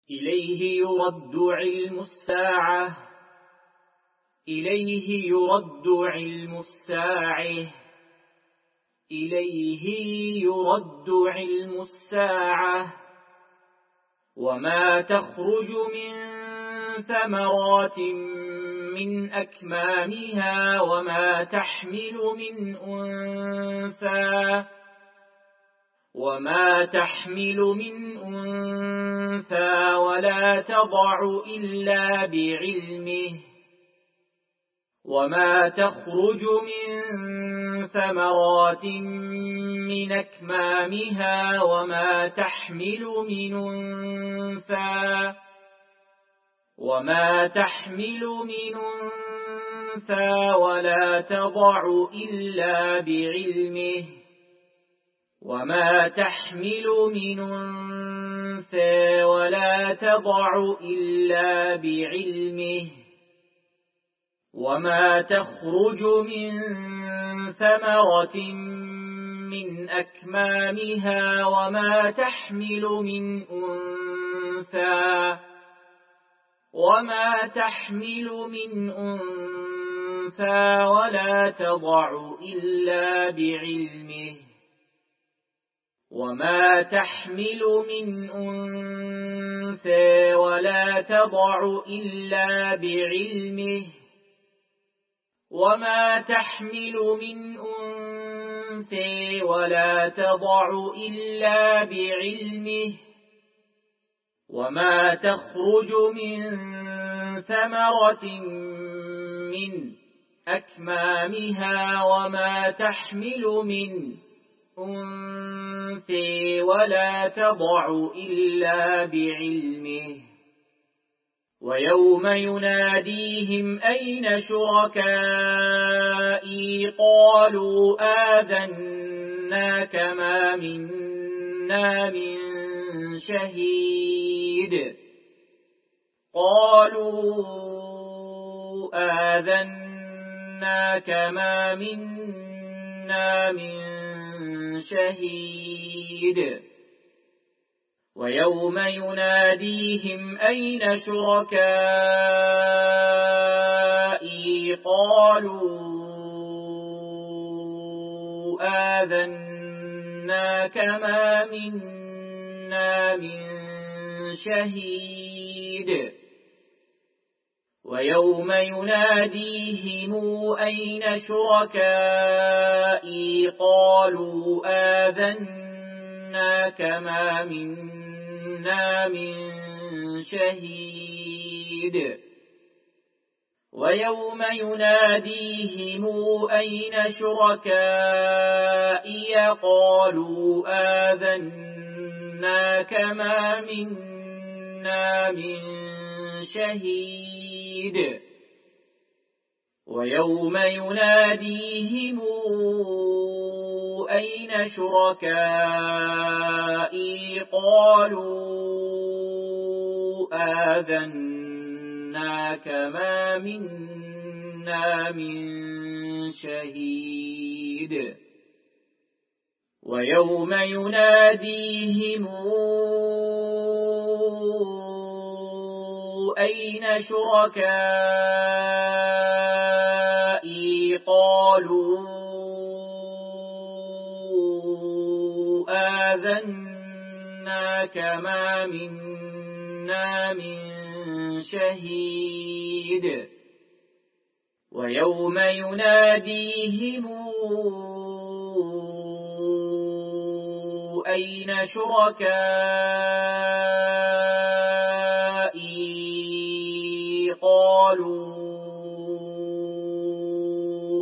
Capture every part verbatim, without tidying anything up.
إليه يرد علم الساعة إليه يرد علم الساعة إليه يرد علم الساعة وما تخرج من ثمرات من أكمامها وما تحمل من أنثى وما تحمل من أنثى ولا تضع إلا بعلمه وما تخرج من ثمرات من أكمامها وما تحمل من أنثى وما تحمل من أنثى ولا تضع إلا بعلمه وما تحمل من أنثى ولا تضع إلا بعلمه وما تخرج من ثمرة من أكمامها وما تحمل من أنثى وما تحمل من أنثى ولا تضع إلا بعلمه وما تحمل من أنثى ولا تضع إلا بعلمه وما تحمل من أنثى ولا تضع إلا بعلمه وما تخرج من ثمرة من أكمامها وما تحمل من أنثى ولا تضع إلا بعلمه ويوم يناديهم أين شركائي قالوا آذناك ما منا من شهيد قالوا آذناك ما منا من شهيد ويوم يناديهم أين شركائي قالوا آذناك ما منا من شهيد ويوم يناديهم أين شركائي قالوا آذناك ما منا من شهيد ويوم يناديهم أين شركائي قالوا آذناك ما منا من شهيد ويوم يناديهم أين شركائي قالوا آذناك ما منا من شهيد ويوم يناديهم أين شركائي قالوا آذناك ما منا من شهيد ويوم يناديهم أين شركائي قالوا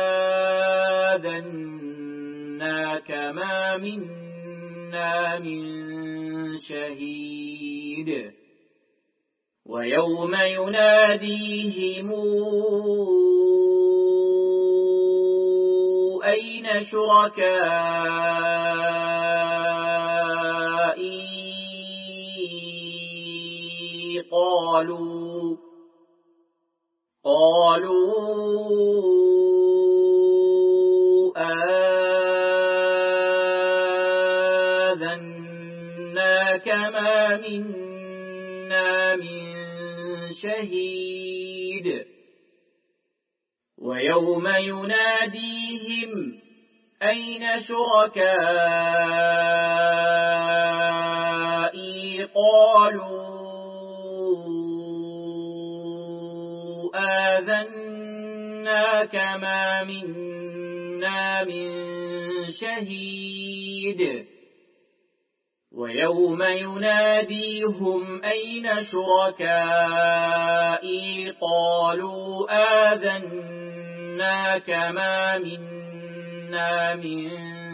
آذناك ما منا من شهيد ويوم يناديهم أين شركائي قالوا قالوا آذناك ما منا منا من شهيد ويوم يناديهم أين شركائي قالوا آذناك ما منا من شهيد ويوم يناديهم أين شركائي قالوا آذناك ما منا من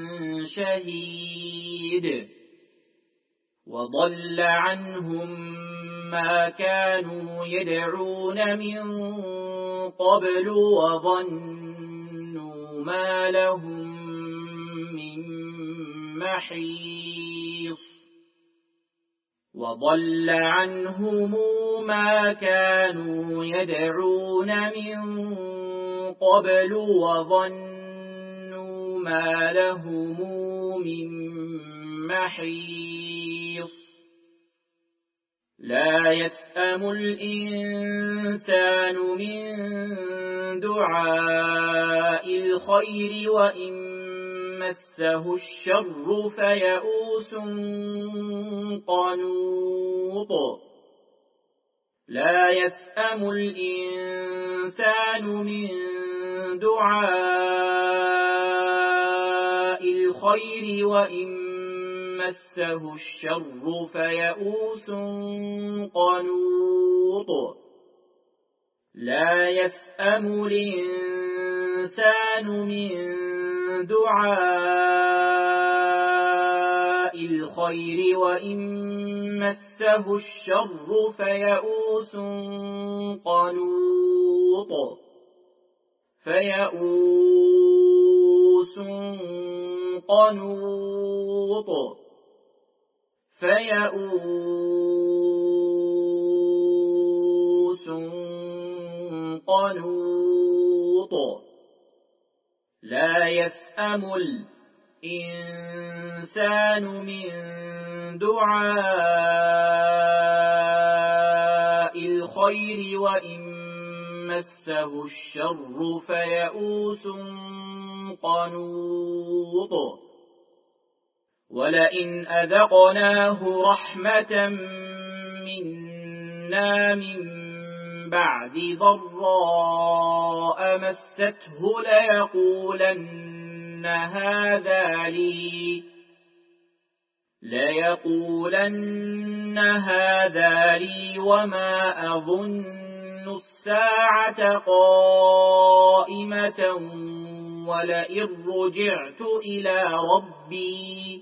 شهيد وضل عنهم ما كانوا يدعون من قبل وظنوا ما لهم من محيص وضل عنهم ما كانوا يدعون من قبل وظنوا ما لهم من محيص لا يسأم الإنسان من دعاء الخير وإن مسه الشر فيئوس قنوط لا يسأم الإنسان من دعاء الخير وإن مسه الشر فيئوس قنوط لا يسأم الإنسان من دعاء الخير وإن مسه الشر فيئوس قنوط فيئوس قنوط فيئوس قنوط لا يسأم الإنسان من دعاء الخير وإن مسه الشر فيئوس قنوط ولئن أذقناه رحمة منا من بعد ضراء مسته ليقولن هذا لي ليقولن هذا لي وما أظن الساعة قائمة ولئن رجعت إلى ربي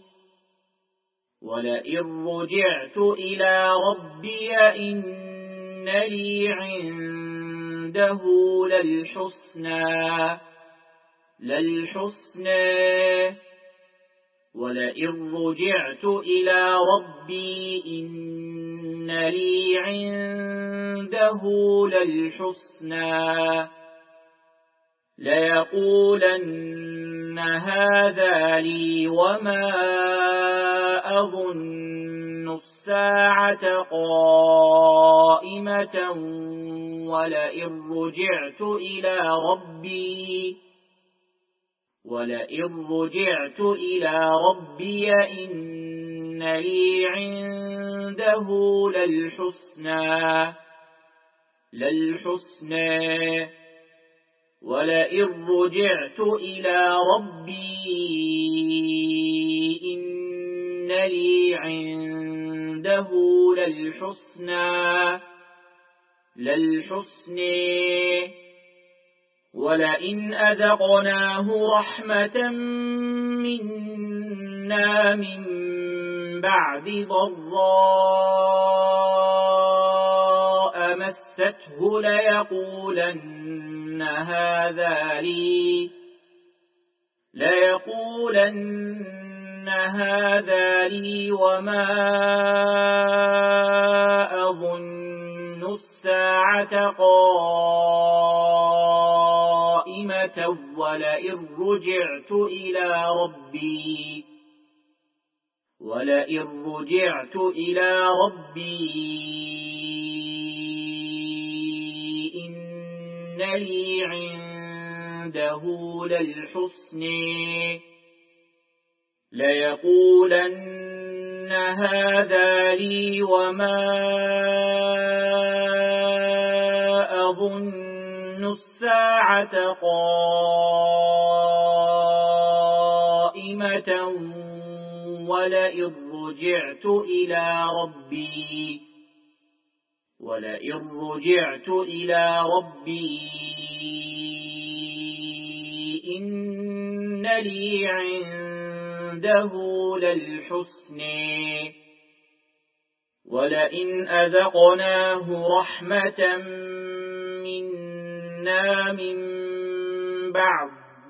ولئن رجعت إلى ربي إن لي عنده للحسنى للحسنى ولئن رجعت إلى ربي إن لي عنده للحسنى ليقولن هذا لي وما أظن الساعة قائمة ولئن رجعت إلى ربي ولئن رجعت إلى ربي إن لي عنده للحسنى للحسنى ولئن رجعت إلى ربي إن لي عنده للحسنى للحسنى ولئن أذقناه رحمة منا من بعد ضراء مسته ليقولن هذا لي ليقولن هذا لي وما أظن الساعة قائمة ولئن رجعت إلى ربي ولئن رجعت إلى ربي إن لي عنده للحسن ليقولن هذا لي وما أظن الساعة قائمة ولئن رجعت إلى ربي ولئن رجعت إلى ربي إن لي عنده للحسن ولئن أذقناه رحمة منا من بعد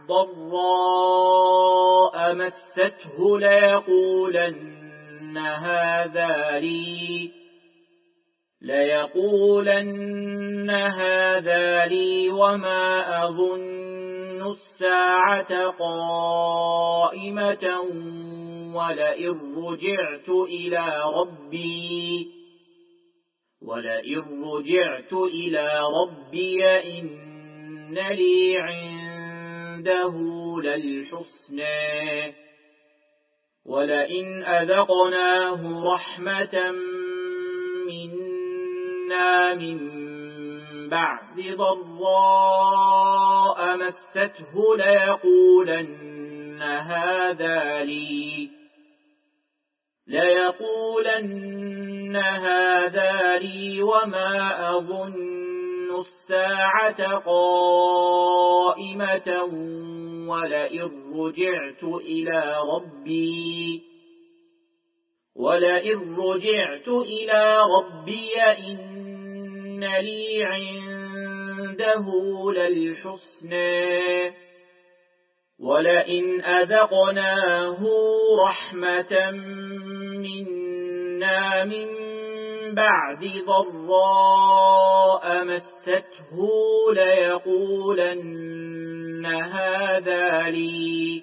ضراء مسته ليقولن هذا لي ليقولن هذا لي وما أظن الساعة قائمة ولئن رجعت إلى ربي ولئن رجعت إلى ربي إن لي عنده للحسنى ولئن أذقناه رحمة منا من بعد ضراء مسته ليقولن هذا لي ليقولن هذا لي وما أظن الساعة قائمة ولئن رجعت إلى ربي ولئن رجعت إلى ربي إن لي عنده للحسنى ولئن أذقناه رحمة منا من بعد ضراء مسته ليقولن هذا لي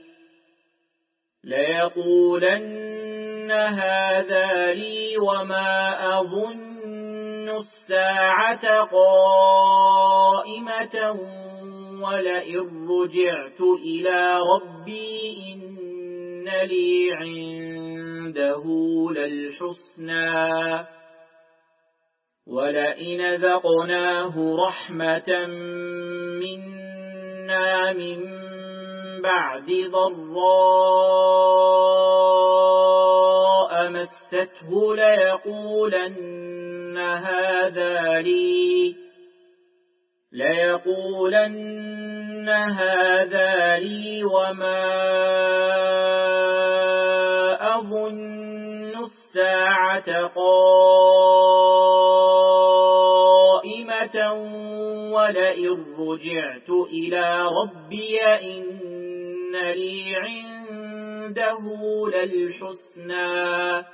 ليقولن هذا لي وما أظن الساعة قائمة ولئن رجعت إلى ربي إن لي عنده للحسنى ولئن ذقناه رحمة منا من بعد ضراء مسته ليقولن هذا لي ليقولن هذا لي وما أظن الساعة قائمة ولئن رجعت إلى ربي إن لي عنده للحسنى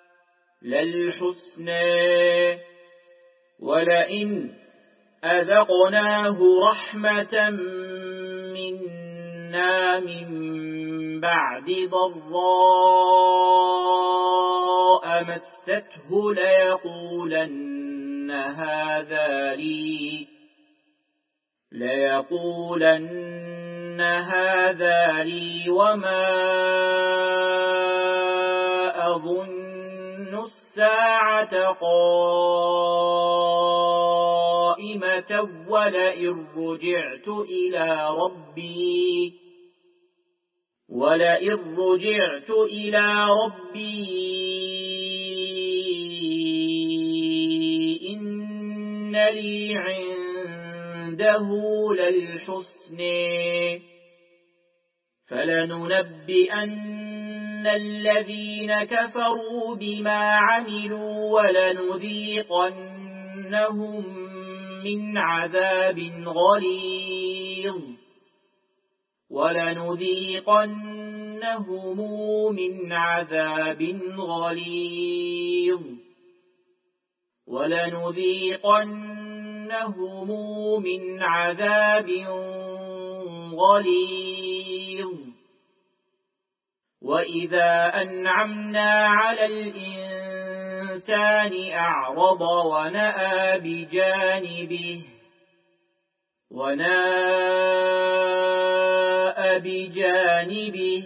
للحسنى ولئن أذقناه رحمة منا من بعد ضراء مسته ليقولن هذا لي ليقولن هذا لي وما أظن الساعة قائمة ولئن رجعت إلى ربي ولئن رجعت إلى ربي إن لي عنده للحسنى فلننبئن الذين كفروا بما عملوا ولنذيقنهم من عذاب غليظ ولنذيقنهم من عذاب غليظ ولنذيقنهم من عذاب غليظ وإذا أنعمنا على الإنسان أعرض ونأى بجانبه وناء بجانبه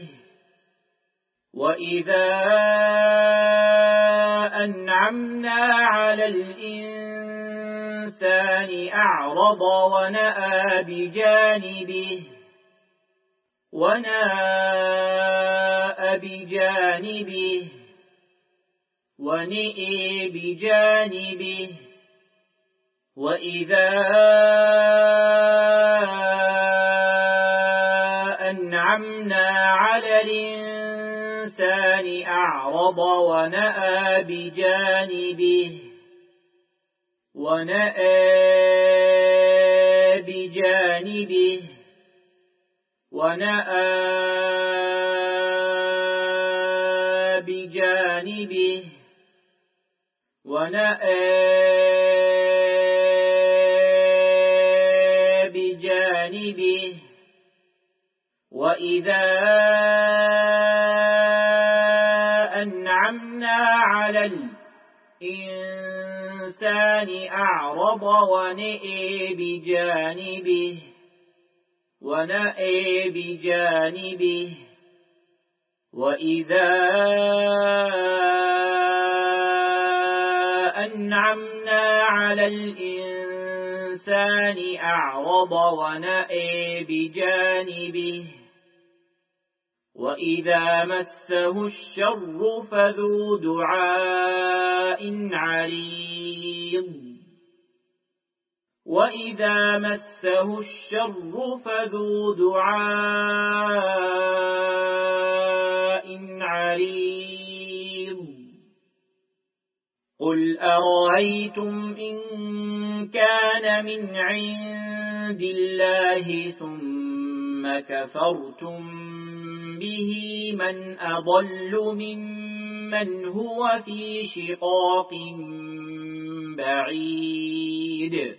وإذا أنعمنا على الإنسان أعرض ونأى بجانبه وناء بجانبه ونئي بجانبه وإذا أنعمنا على الإنسان أعرض ونأى بجانبه ونأى بجانبه ونأى بجانبه ونأى بجانبه وإذا أنعمنا على الإنسان أعرض ونأى بجانبه ونأى بجانبه وإذا أنعمنا على الإنسان أعرض ونأى بجانبه وإذا مسه الشر فذو دعاء عريض وإذا مسه الشر فذو دعاء عريض قل أرأيتم إن كان من عند الله ثم كفرتم به من أضل ممن هو في شقاق بعيد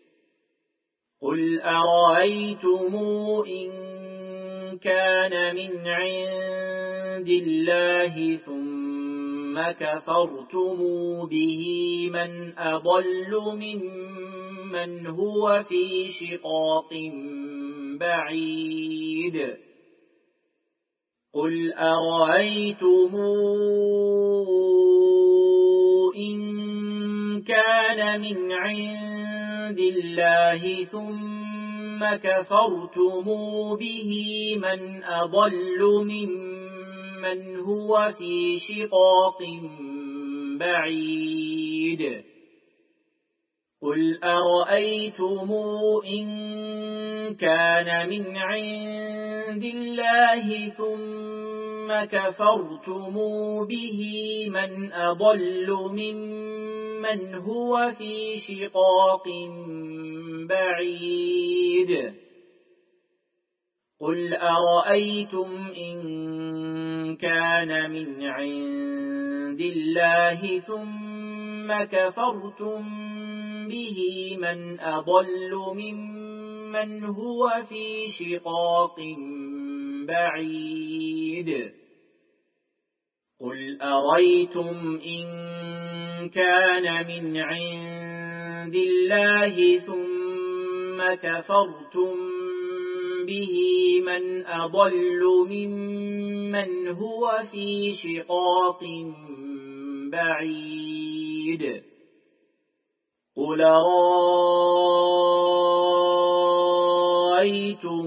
قل أرأيتم إن كان من عند الله ثم كفرتم به من أضل ممن هو في شقاق بعيد قل أرأيتم إن كان من عند الله ثم كفرتم به من أضل ممن هو في شقاق بعيد قل أرأيتم إن كان من عند الله ثم كفرتم به من أضل ممن هو في شقاق بعيد قل أرأيتم إن كان من عند الله ثم كفرتم به من أضل ممن هو في شقاق بعيد قل أرأيتم إن كان من عند الله ثم كفرتم به من أضل ممن هو في شقاق بعيد قل رأيتم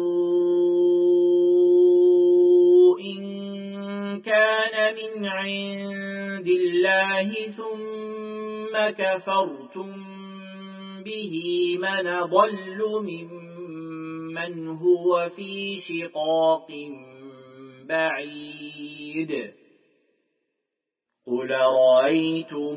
إن كان من عند الله ثم كفرتم به من أضل ممن هو في شقاق بعيد قل رأيتم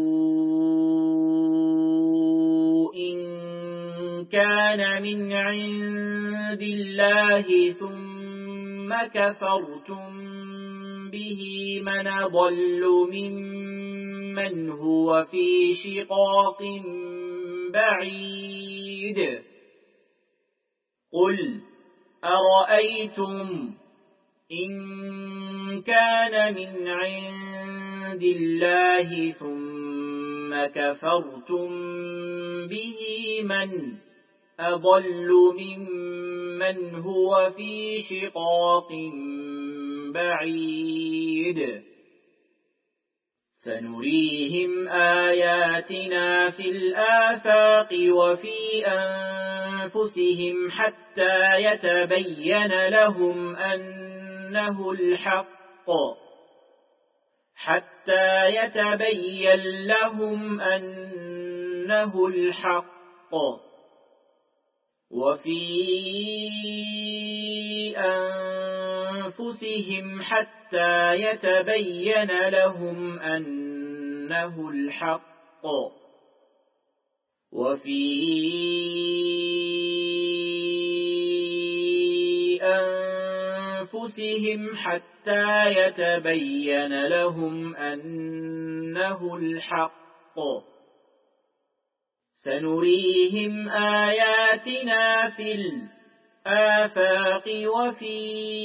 إن كان من عند الله ثم كفرتم به من أضل ممن هو في شقاق بعيد قل أرأيتم إن كان من عند الله ثم كفرتم به من أضل ممن هو في شقاق بعيد سنريهم آياتنا في الآفاق وفي أنفسهم حتى يتبين لهم أنه الحق حتى يتبين لهم أنه الحق وفي أنفسهم حتى يتبين لهم أنه الحق وفي أنفسهم حتى يتبين لهم أنه الحق سنريهم آياتنا في الآفاق وفي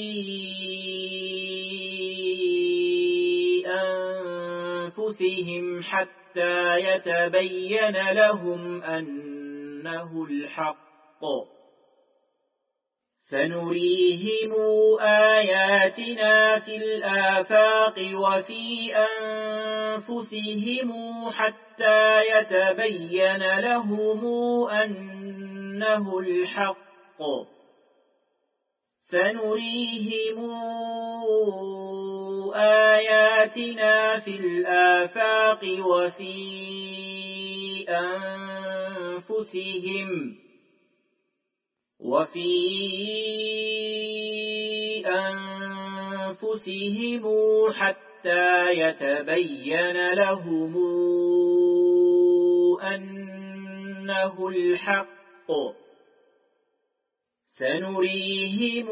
أنفسهم حتى يتبين لهم أنه الحق سنريهم آياتنا في الآفاق وفي أنفسهم حتى يتبين لهم أنه الحق سنريهم آياتنا في الآفاق وفي أنفسهم وفي أنفسهم حتى يتبين لهم أنه الحق سنريهم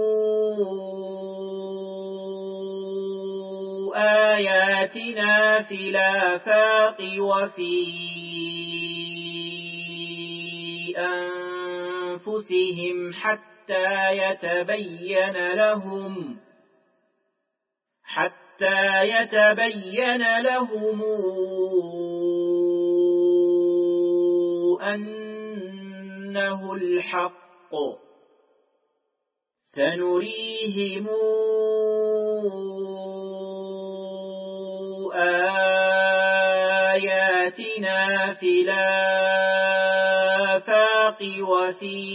آياتنا في الآفاق وفي أنفسهم حتى يتبين لهم حتى يتبين لهم أنه الحق سنريهم آياتنا في الآفاق وفي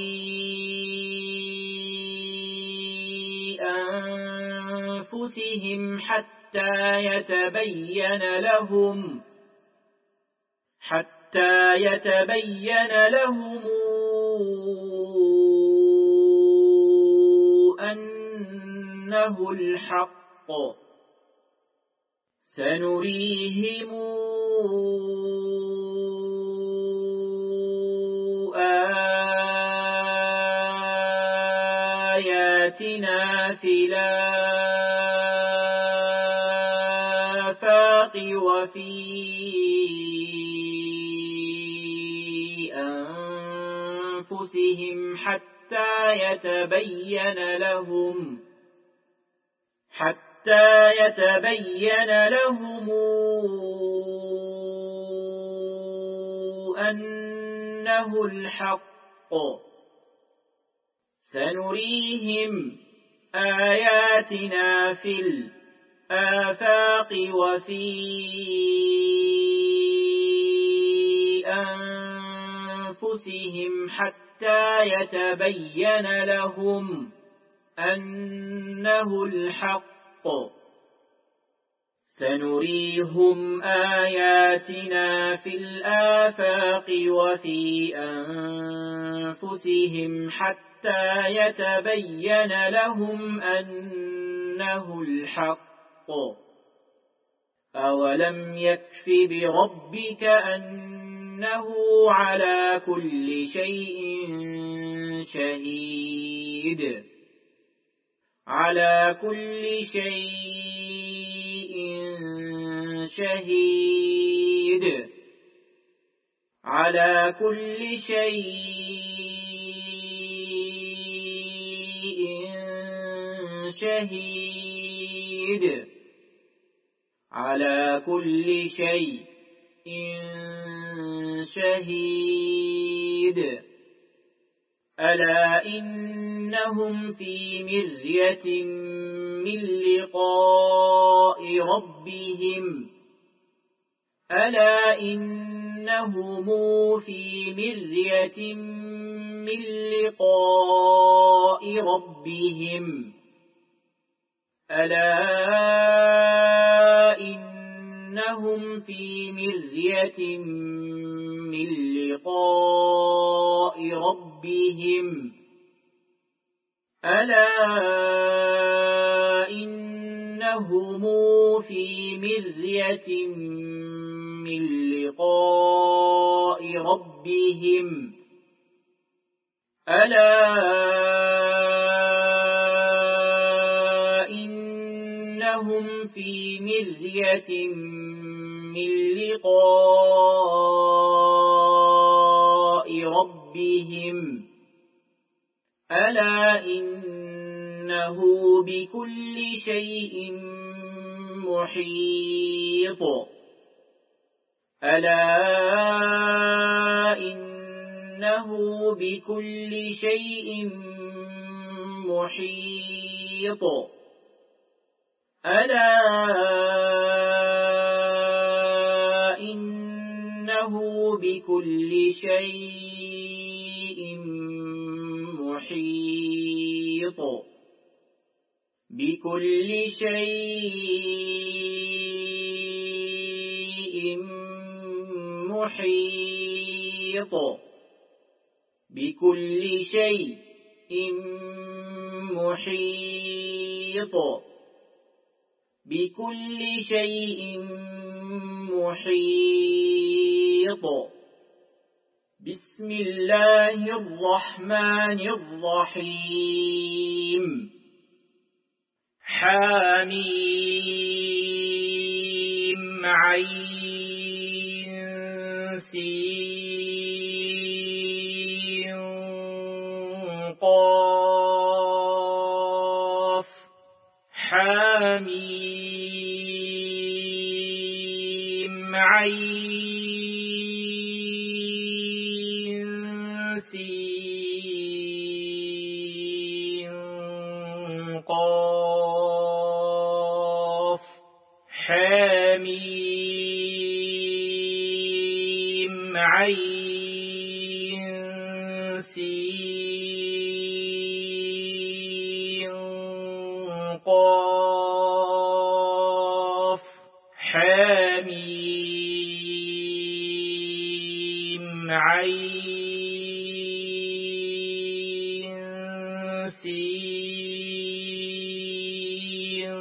أنفسهم حتى يتبين لهم حتى يتبين لهم أنه الحق سنريهم آياتنا في الآفاق وفي أنفسهم حتى يتبين لهم حتى يتبين لهم أنه الحق سنريهم آياتنا في الآفاق وفي أنفسهم حتى يتبين لهم أنه الحق سنريهم آياتنا في الآفاق وفي أنفسهم حتى يتبين لهم أنه الحق أولم يكف بربك أنه على كل شيء شهيد على كل شيء شهيد على كل شيء شهيد على كل شيء شهيد ألا إنهم في مرية من لقاء ربهم ألا إنهم في مرية من لقاء ربهم ألا إنهم في مرية من لقاء ربهم ألا إنهم في مرية من لقاء ربهم ألا إنهم في مرية من لقاء ربهم ألا إنه بكل شيء محيط ألا إنه بكل شيء محيط ألا إنه بكل شيء محيط بكل شيء محيط بكل شيء محيط بكل شيء محيط بسم الله الرحمن الرحيم حميم عين سين قاف حميم عين سين قاف حميم عين سين قاف حميم عين سين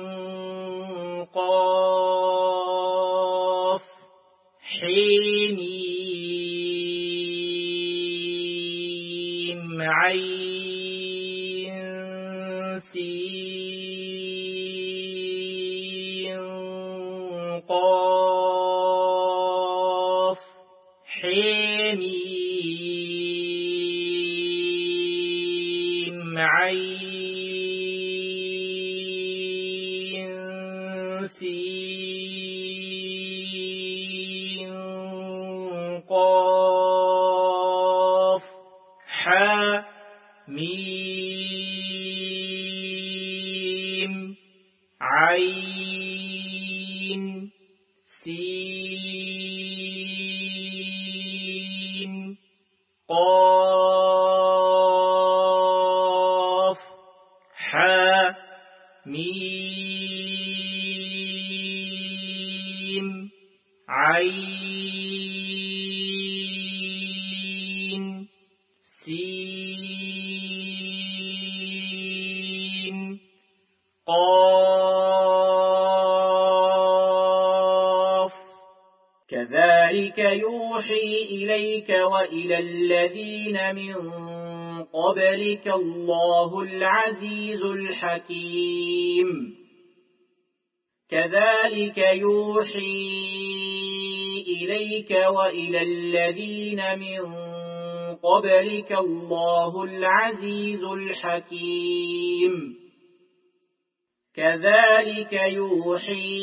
قاف حميم عين سين قاف حميم عين سين قاف حميم عين سين قاف حميم عين سين قاف كذلك يوحي إليك وإلى الذين من قبلك الله العزيز الحكيم كذلك يوحي إليك وإلى الذين من قبلك الله العزيز الحكيم كذلك يوحي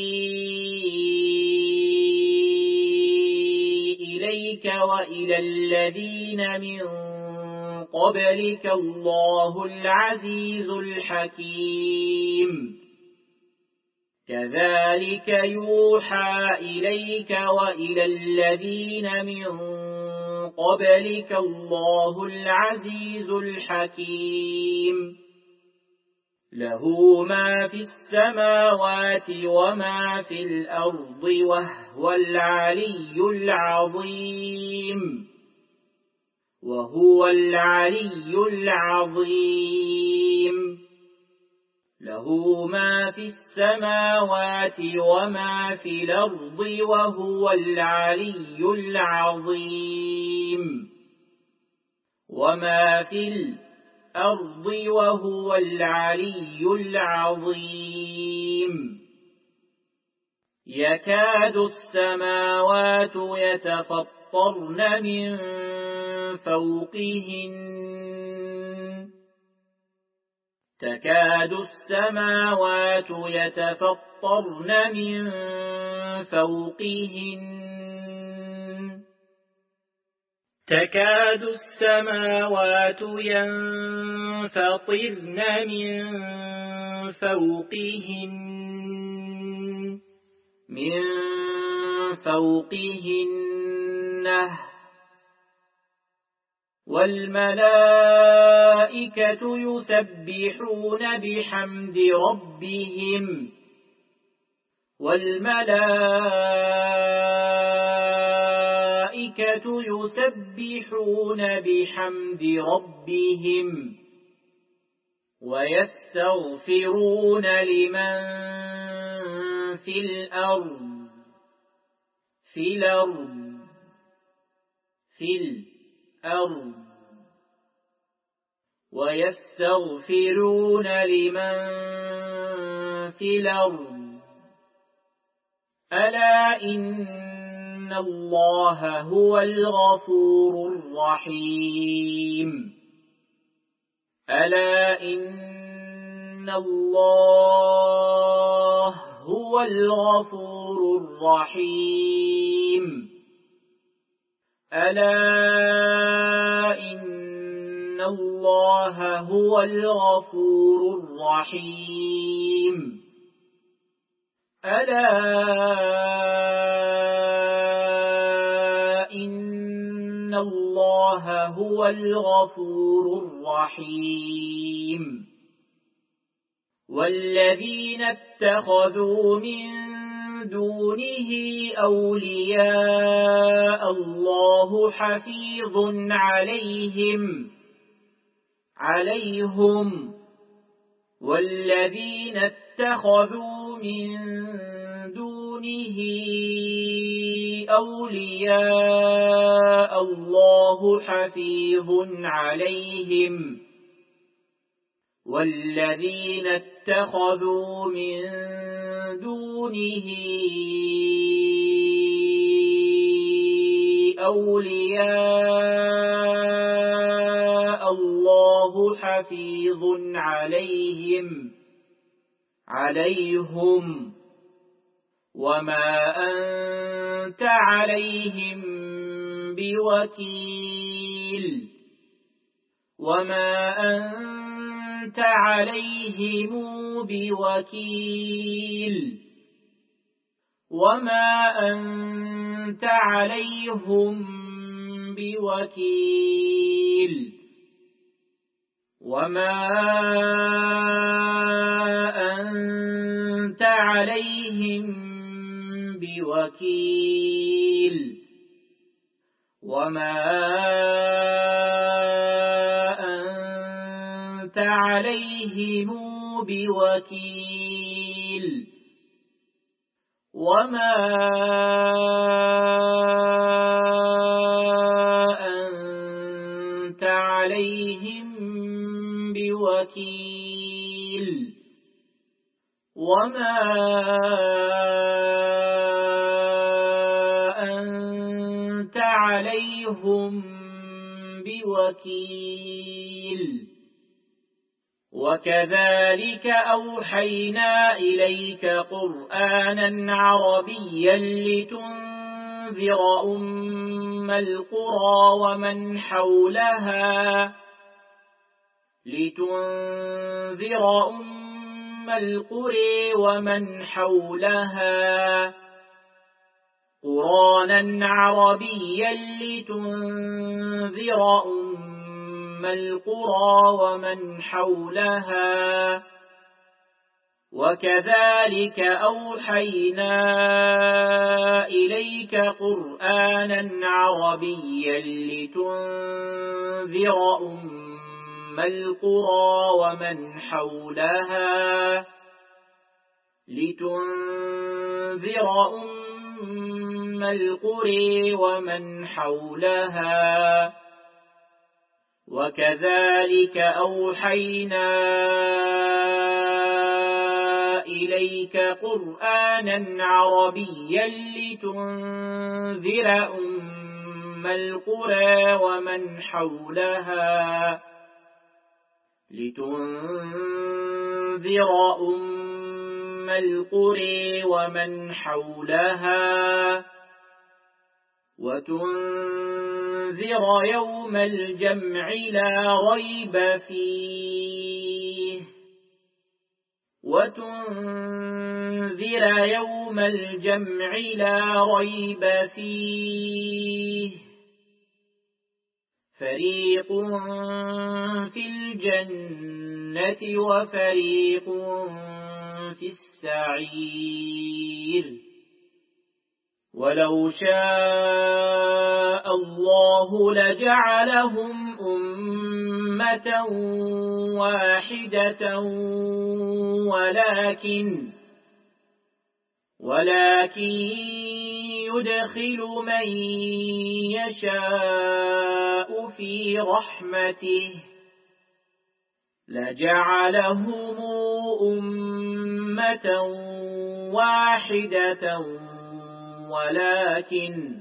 إليك وإلى الذين من قبلك الله العزيز الحكيم كذلك يوحى إليك وإلى الذين من قبلك الله العزيز الحكيم له ما في السماوات وما في الأرض وهو العلي العظيم وهو العلي العظيم له ما في السماوات وما في الأرض وهو العلي العظيم وما في الأرض وهو العلي العظيم يكاد السماوات يتفطرن من فوقهن تكاد السماوات يتفطرن من فوقهن تكاد السماوات ينفطرن من فوقهن من فوقهن والملائكة يسبحون بحمد ربهم والملائكة يسبحون بحمد ربهم ويستغفرون لمن في الأرض في الأرض في الأرض ويستغفرون لمن في الأرض ألا إن الله هو الغفور الرحيم ألا إن الله هو الغفور الرحيم ألا إن الله هو الغفور الرحيم ألا إن الله هو الغفور الرحيم والذين اتخذوا من دونه أولياء الله حفيظ عليهم عليهم والذين اتخذوا من دونه أولياء الله حفيظ عليهم والذين اتخذوا من دونه أولياء الله حفيظ عليهم عليهم وما أنت عليهم بوكيل وما أنت عليهم بوكيل وما أنت عليهم بوكيل وما أنت عليهم بوكيل وما أنت عليهم بوكيل وما أنت عليهم بوكيل وما أنت عليهم بوكيل وكذلك أوحينا إليك قرآنا عربيا لتنذر أم القرى ومن حولها لتنذر أم القرى ومن حولها قرآنا عربيا لتنذر أم القرى ومن حولها وكذلك أوحينا إليك قرآنا عربيا لتنذر أم القرى ومن حولها لتنذر أم القرى ومن حولها وكذلك أوحينا إليك قرآنا عربيا لتنذر أم القرى ومن حولها لتنذر أم القرى ومن حولها وتنذر يوم الجمع لا ريب فيه وتنذر يوم الجمع لا ريب فيه فريق في الجنة وفريق في السعير ولو شاء الله لجعلهم أمة واحدة ولكن ولكن يدخل من يشاء في رحمته لجعلهم أمة واحدة ولكن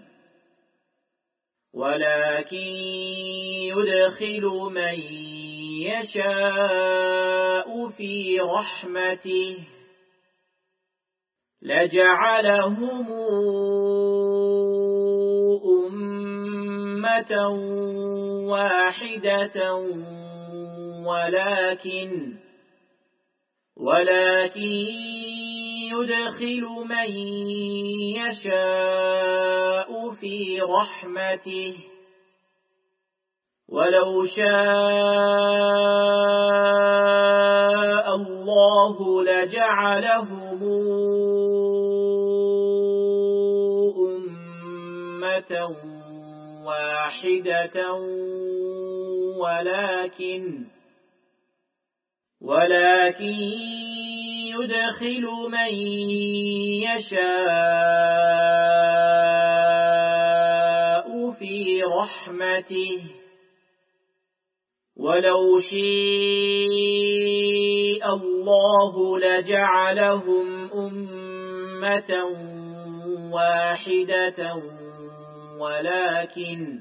ولكن يدخل من يشاء في رحمته لجعلهم أمة واحدة ولكن ولكن يدخل من يشاء في رحمته ولو شاء الله لجعلهم أمة واحدة ولكن ولكن يدخل من يشاء في رحمته ولو شاء الله لجعلهم أمة واحدة ولكن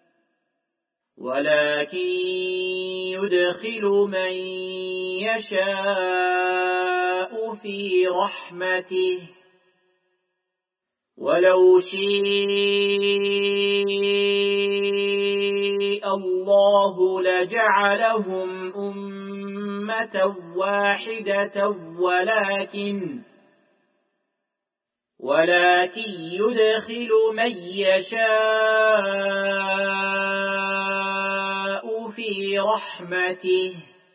ولكن يدخل من يشاء في رحمته ولو شاء الله لجعلهم أمة واحدة ولكن ولكن يدخل من يشاء في رحمته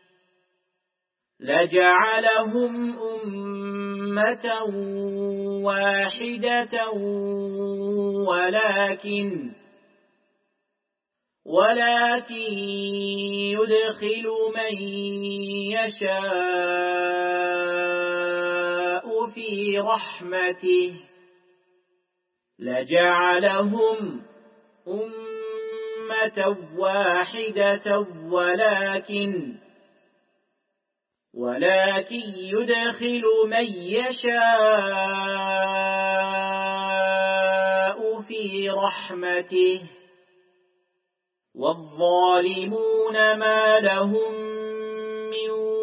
لجعلهم أمة واحدة ولكن ولكن يدخل من يشاء في رحمته لجعلهم أمة واحدة ولكن ولكن يدخل من يشاء في رحمته والظالمون ما لهم من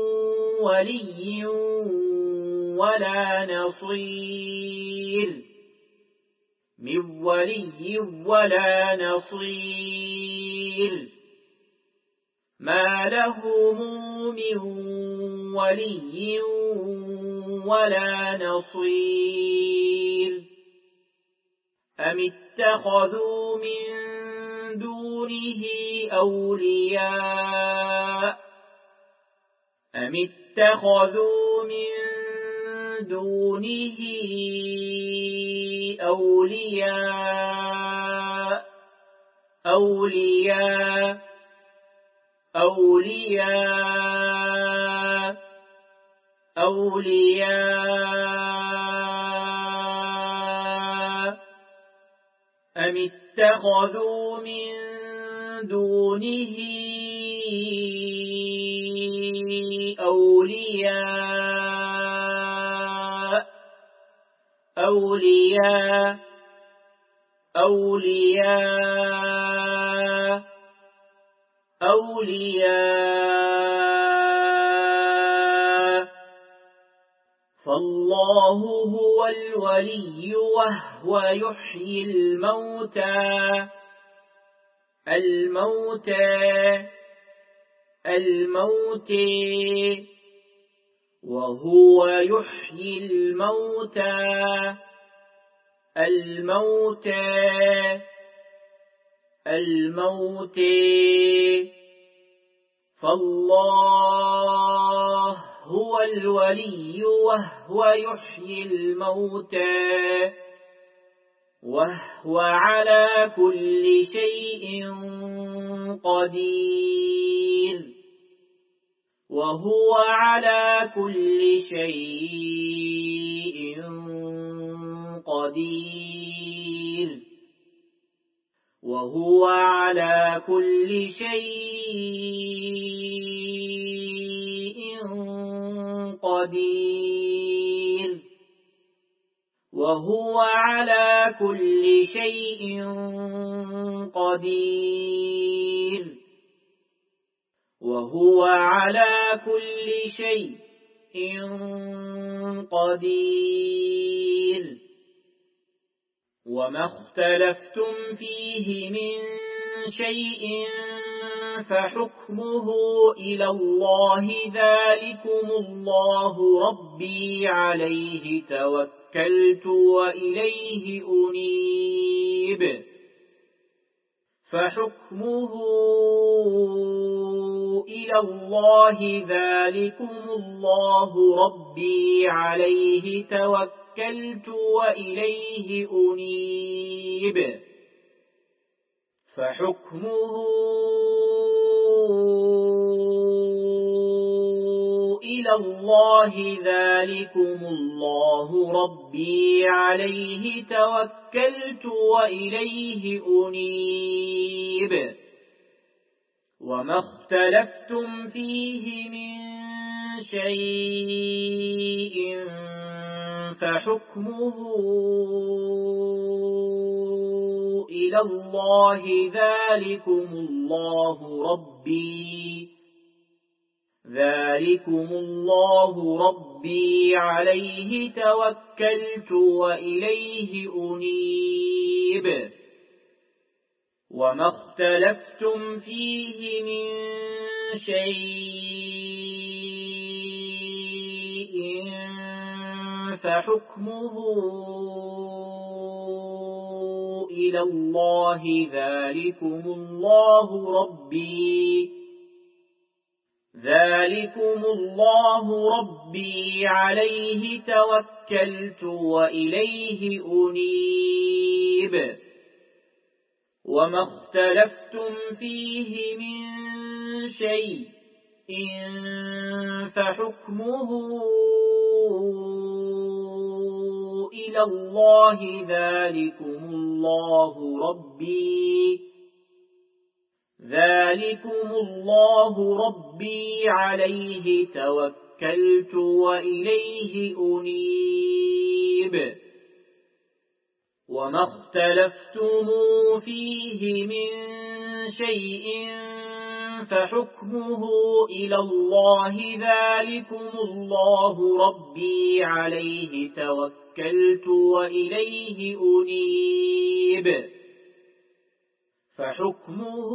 ولي ولا نصير من ولي ولا نصير ما لهم من ولي ولا نصير أم اتخذوا من دونه أولياء أم اتخذوا من دونه أولياء أولياء أولياء أولياء أم اتخذوا من دونه أولياء أولياء أولياء أولياء فالله هو الولي وهو يحيي الموتى الموتى الموتى وهو يحيي الموتى الموتى الموتى فالله هو الولي وهو يحيي الموتى وهو على كل شيء قدير وهو على كل شيء قدير وهو على كل شيء قدير وهو على كل شيء قدير وهو على كل شيء قدير وما اختلفتم فيه من شيء فحكمه إلى الله ذلكم الله ربي عليه توكلت وإليه أنيب فحكمه إلى الله ذلكم الله ربي عليه توكلت وإليه أنيب فحكمه إلى الله ذلكم الله ربي عليه توكلت وإليه أنيب وما اختلفتم فيه من شيء فحكمه إلى الله ذلكم الله ربي ذلكم الله ربي عليه توكلت وإليه أنيب وما اختلفتم فيه من شيء فحكمه إلى الله ذلكم الله ربي ذلكم الله ربي عليه توكلت وإليه أنيب وما اختلفتم فيه من شيء فحكمه إلى الله ذلكم الله ربي ذلكم الله ربي عليه توكلت وإليه أنيب وما اختلفتم فيه من شيء فحكمه إلى الله ذلكم الله ربي عليه توكلت وإليه أنيب فحكمه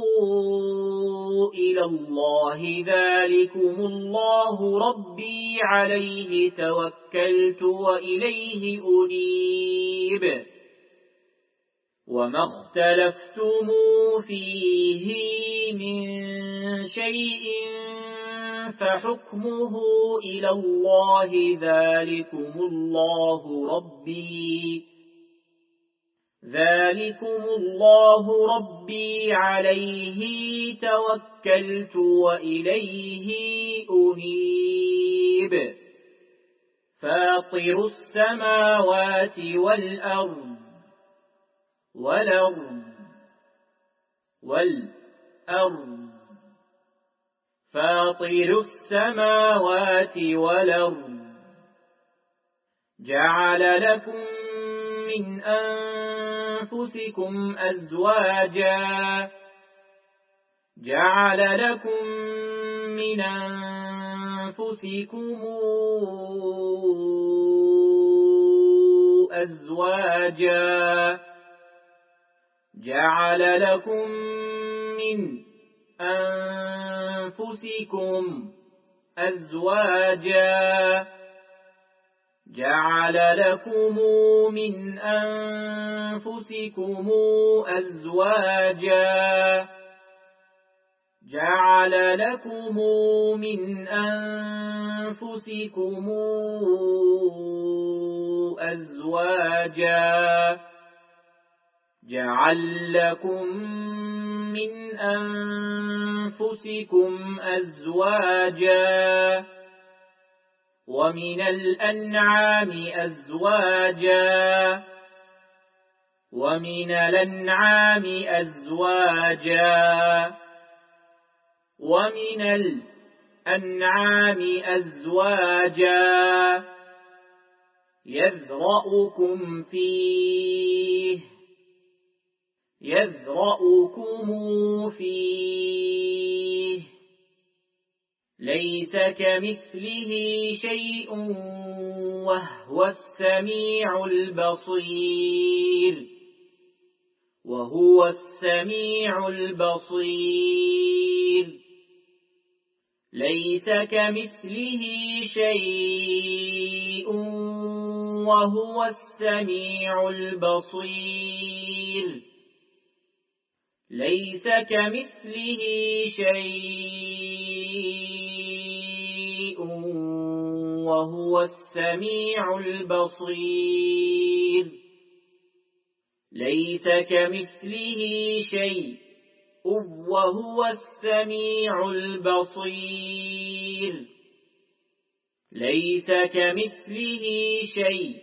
إلى الله ذلكم الله ربي عليه توكلت وإليه أنيب وما اختلفتم فيه من شيء فحكمه إلى الله ذلكم الله ربي ذلكم الله ربي عليه توكلت وإليه أنيب فاطر السماوات والأرض والأرض والأرض فاطر السماوات والأرض جعل لكم من أنفسكم أزواجا جعل لكم من أنفسكم أزواجا جعل لكم من أنفسكم أزواجا جعل لكم من أنفسكم أزواجا جعل لكم من أنفسكم أزواجا جعل لكم من أنفسكم أزواجا ومن الأنعام أزواجا ومن الأنعام أزواجا ومن الأنعام أزواجا يذرأكم فيه يذرأكم فيه ليس كمثله شيء وهو السميع البصير وهو السميع البصير ليس كمثله شيء وهو السميع البصير ليس كمثله شيء وهو السميع البصير ليس كمثله شيء وهو السميع البصير ليس كمثله شيء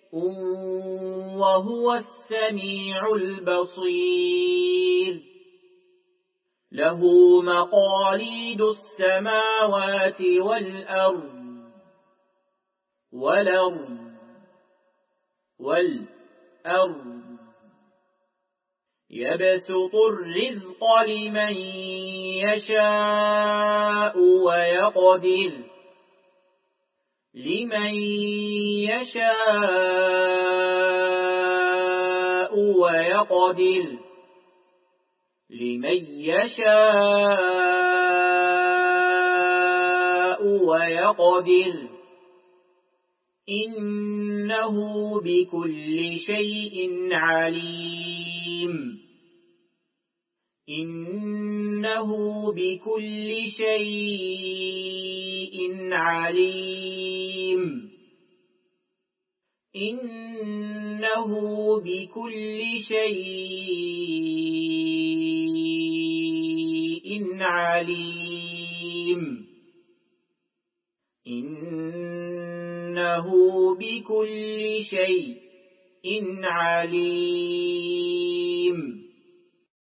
وهو السميع البصير له مقاليد السماوات والأرض والأرض والأرض يبسط الرزق لمن يشاء ويقدر لمن يشاء ويقدر لمن يشاء ويقدر إنه بكل شيء عليم إنه بكل شيء عليم إنه بكل شيء عليم إنه بكل شيء عليم